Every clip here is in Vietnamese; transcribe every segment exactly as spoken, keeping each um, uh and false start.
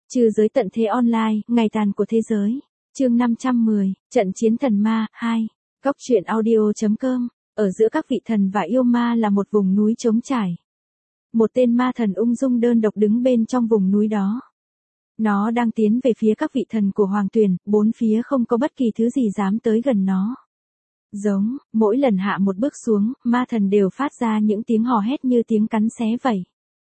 Trừ giới tận thế online, ngày tàn của thế giới. Chương năm trăm mười, trận chiến thần ma, hai. Góc truyện audio.com. Ở giữa các vị thần và yêu ma là một vùng núi trống trải. Một tên ma thần ung dung đơn độc đứng bên trong vùng núi đó. Nó đang tiến về phía các vị thần của Hoàng Tuyền, bốn phía không có bất kỳ thứ gì dám tới gần nó. Giống, mỗi lần hạ một bước xuống, ma thần đều phát ra những tiếng hò hét như tiếng cắn xé vậy.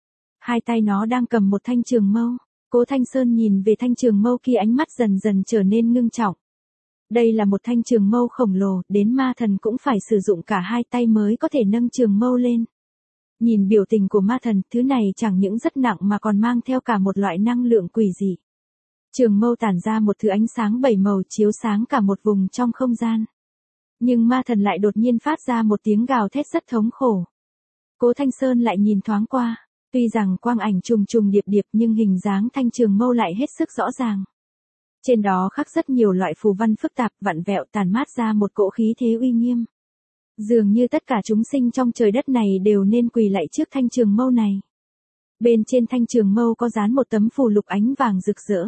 Hai tay nó đang cầm một thanh trường mâu. Cố Thanh Sơn nhìn về thanh trường mâu kia, ánh mắt dần dần trở nên ngưng trọng. Đây là một thanh trường mâu khổng lồ, đến ma thần cũng phải sử dụng cả hai tay mới có thể nâng trường mâu lên. Nhìn biểu tình của ma thần, thứ này chẳng những rất nặng mà còn mang theo cả một loại năng lượng quỷ dị. Trường mâu tản ra một thứ ánh sáng bảy màu chiếu sáng cả một vùng trong không gian. Nhưng ma thần lại đột nhiên phát ra một tiếng gào thét rất thống khổ. Cố Thanh Sơn lại nhìn thoáng qua. Tuy rằng quang ảnh trùng trùng điệp điệp nhưng hình dáng thanh trường mâu lại hết sức rõ ràng. Trên đó khắc rất nhiều loại phù văn phức tạp vặn vẹo tàn mát ra một cỗ khí thế uy nghiêm. Dường như tất cả chúng sinh trong trời đất này đều nên quỳ lạy trước thanh trường mâu này. Bên trên thanh trường mâu có dán một tấm phù lục ánh vàng rực rỡ.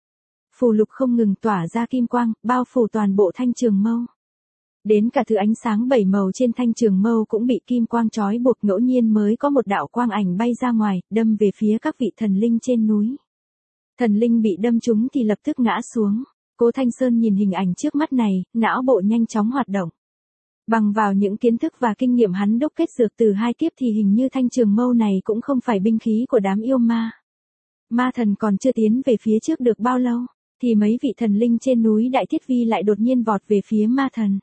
Phù lục không ngừng tỏa ra kim quang, bao phủ toàn bộ thanh trường mâu. Đến cả thứ ánh sáng bảy màu trên thanh trường mâu cũng bị kim quang trói buộc, ngẫu nhiên mới có một đạo quang ảnh bay ra ngoài, đâm về phía các vị thần linh trên núi. Thần linh bị đâm trúng thì lập tức ngã xuống. Cố Thanh Sơn nhìn hình ảnh trước mắt này, não bộ nhanh chóng hoạt động. Bằng vào những kiến thức và kinh nghiệm hắn đúc kết dược từ hai kiếp thì hình như thanh trường mâu này cũng không phải binh khí của đám yêu ma. Ma thần còn chưa tiến về phía trước được bao lâu, thì mấy vị thần linh trên núi Đại Thiết Vi lại đột nhiên vọt về phía ma thần.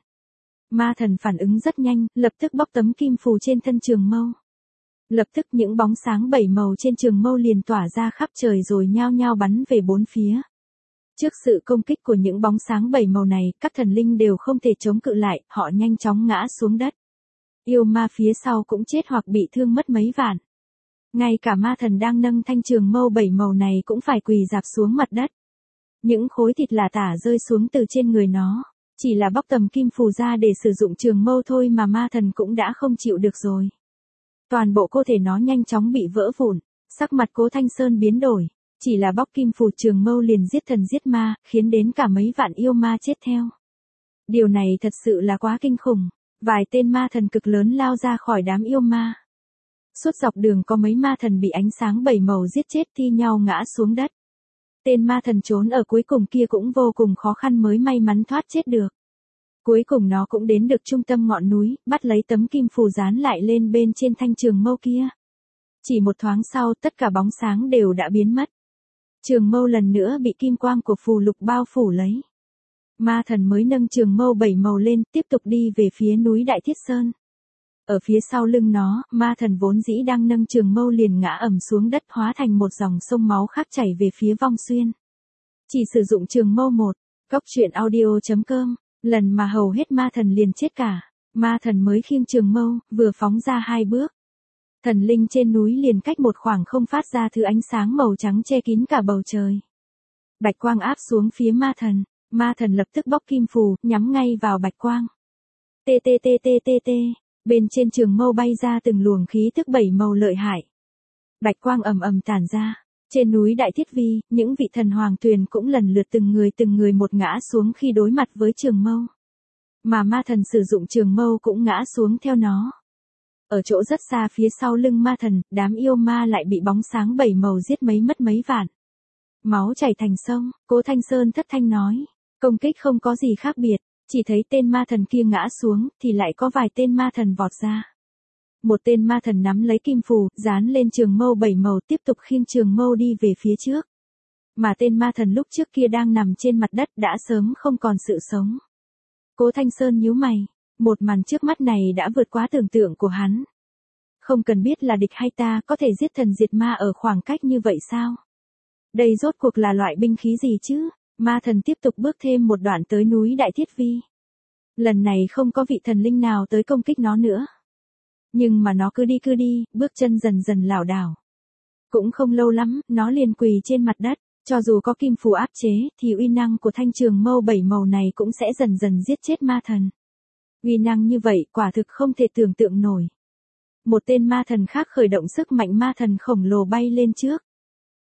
Ma thần phản ứng rất nhanh, lập tức bóc tấm kim phù trên thân trường mâu. Lập tức những bóng sáng bảy màu trên trường mâu liền tỏa ra khắp trời rồi nhao nhao bắn về bốn phía. Trước sự công kích của những bóng sáng bảy màu này, các thần linh đều không thể chống cự lại, họ nhanh chóng ngã xuống đất. Yêu ma phía sau cũng chết hoặc bị thương mất mấy vạn. Ngay cả ma thần đang nâng thanh trường mâu bảy màu này cũng phải quỳ rạp xuống mặt đất. Những khối thịt lả tả rơi xuống từ trên người nó. Chỉ là bóc tầm kim phù ra để sử dụng trường mâu thôi mà ma thần cũng đã không chịu được rồi. Toàn bộ cơ thể nó nhanh chóng bị vỡ vụn, sắc mặt Cố Thanh Sơn biến đổi. Chỉ là bóc kim phù trường mâu liền giết thần giết ma, khiến đến cả mấy vạn yêu ma chết theo. Điều này thật sự là quá kinh khủng. Vài tên ma thần cực lớn lao ra khỏi đám yêu ma. Suốt dọc đường có mấy ma thần bị ánh sáng bảy màu giết chết thi nhau ngã xuống đất. Tên ma thần trốn ở cuối cùng kia cũng vô cùng khó khăn mới may mắn thoát chết được. Cuối cùng nó cũng đến được trung tâm ngọn núi, bắt lấy tấm kim phù dán lại lên bên trên thanh trường mâu kia. Chỉ một thoáng sau tất cả bóng sáng đều đã biến mất. Trường mâu lần nữa bị kim quang của phù lục bao phủ lấy. Ma thần mới nâng trường mâu bảy màu lên, tiếp tục đi về phía núi Đại Thiết Sơn. Ở phía sau lưng nó, ma thần vốn dĩ đang nâng trường mâu liền ngã ầm xuống đất, hóa thành một dòng sông máu khác chảy về phía Vong Xuyên. Chỉ sử dụng trường mâu một, góc truyện audio.com, lần mà hầu hết ma thần liền chết cả. Ma thần mới khiêng trường mâu, vừa phóng ra hai bước. Thần linh trên núi liền cách một khoảng không phát ra thứ ánh sáng màu trắng che kín cả bầu trời. Bạch quang áp xuống phía ma thần, ma thần lập tức bóc kim phù, nhắm ngay vào bạch quang. Tê tê tê tê tê tê. Bên trên trường mâu bay ra từng luồng khí thức bảy màu lợi hại. Bạch quang ầm ầm tản ra. Trên núi Đại Thiết Vi, những vị thần Hoàng Tuyền cũng lần lượt từng người từng người một ngã xuống khi đối mặt với trường mâu. Mà ma thần sử dụng trường mâu cũng ngã xuống theo nó. Ở chỗ rất xa phía sau lưng ma thần, đám yêu ma lại bị bóng sáng bảy màu giết mấy mất mấy vạn. Máu chảy thành sông, Cố Thanh Sơn thất thanh nói. Công kích không có gì khác biệt. Chỉ thấy tên ma thần kia ngã xuống, thì lại có vài tên ma thần vọt ra. Một tên ma thần nắm lấy kim phù, dán lên trường mâu bảy màu tiếp tục khiêng trường mâu đi về phía trước. Mà tên ma thần lúc trước kia đang nằm trên mặt đất đã sớm không còn sự sống. Cố Thanh Sơn nhíu mày, một màn trước mắt này đã vượt quá tưởng tượng của hắn. Không cần biết là địch hay ta có thể giết thần diệt ma ở khoảng cách như vậy sao? Đây rốt cuộc là loại binh khí gì chứ? Ma thần tiếp tục bước thêm một đoạn tới núi Đại Thiết Vi. Lần này không có vị thần linh nào tới công kích nó nữa. Nhưng mà nó cứ đi cứ đi, bước chân dần dần lảo đảo. Cũng không lâu lắm, nó liền quỳ trên mặt đất. Cho dù có kim phù áp chế, thì uy năng của thanh trường mâu bảy màu này cũng sẽ dần dần giết chết ma thần. Uy năng như vậy quả thực không thể tưởng tượng nổi. Một tên ma thần khác khởi động sức mạnh ma thần khổng lồ bay lên trước.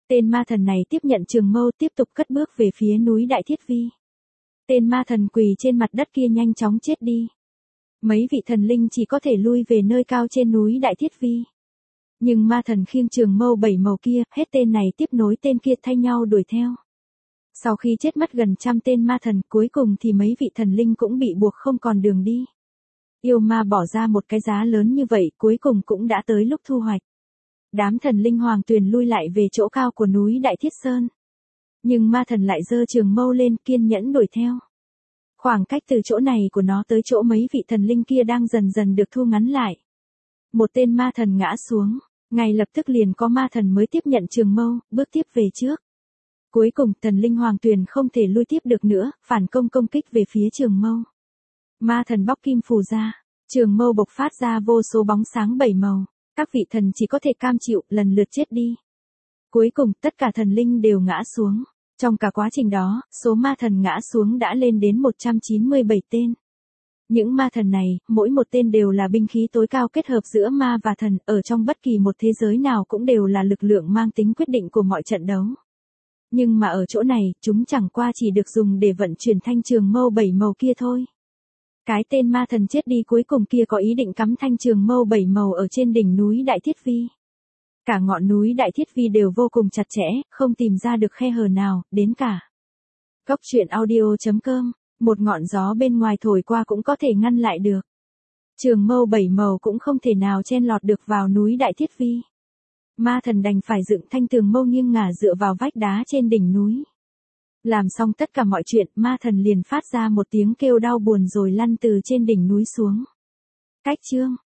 Tên ma thần này tiếp nhận trường mâu tiếp tục cất bước về phía núi Đại Thiết Vi. Tên ma thần quỳ trên mặt đất kia nhanh chóng chết đi. Mấy vị thần linh chỉ có thể lui về nơi cao trên núi Đại Thiết Vi. Nhưng ma thần khiêng trường mâu bảy màu kia, hết tên này tiếp nối tên kia thay nhau đuổi theo. Sau khi chết mất gần trăm tên ma thần, cuối cùng thì mấy vị thần linh cũng bị buộc không còn đường đi. Yêu ma bỏ ra một cái giá lớn như vậy, cuối cùng cũng đã tới lúc thu hoạch. Đám thần linh hoàng tuyền lui lại về chỗ cao của núi Đại Thiết Sơn. Nhưng ma thần lại giơ trường mâu lên kiên nhẫn đuổi theo. Khoảng cách từ chỗ này của nó tới chỗ mấy vị thần linh kia đang dần dần được thu ngắn lại. Một tên ma thần ngã xuống, ngay lập tức liền có ma thần mới tiếp nhận trường mâu, bước tiếp về trước. Cuối cùng thần linh hoàng tuyền không thể lui tiếp được nữa, phản công công kích về phía trường mâu. Ma thần bóc kim phù ra, trường mâu bộc phát ra vô số bóng sáng bảy màu, các vị thần chỉ có thể cam chịu, lần lượt chết đi. Cuối cùng tất cả thần linh đều ngã xuống, trong cả quá trình đó, số ma thần ngã xuống đã lên đến một trăm chín mươi bảy tên. Những ma thần này, mỗi một tên đều là binh khí tối cao kết hợp giữa ma và thần, ở trong bất kỳ một thế giới nào cũng đều là lực lượng mang tính quyết định của mọi trận đấu. Nhưng mà ở chỗ này, chúng chẳng qua chỉ được dùng để vận chuyển thanh trường mâu bảy màu kia thôi. Cái tên ma thần chết đi cuối cùng kia có ý định cắm thanh trường mâu bảy màu ở trên đỉnh núi Đại Thiết Vi. Cả ngọn núi Đại Thiết Vi đều vô cùng chặt chẽ, không tìm ra được khe hở nào, đến cả. Góc truyện audio chấm com, một ngọn gió bên ngoài thổi qua cũng có thể ngăn lại được. Trường mâu bảy màu cũng không thể nào chen lọt được vào núi Đại Thiết Vi. Ma thần đành phải dựng thanh tường mâu nghiêng ngả dựa vào vách đá trên đỉnh núi. Làm xong tất cả mọi chuyện, ma thần liền phát ra một tiếng kêu đau buồn rồi lăn từ trên đỉnh núi xuống. Cách chương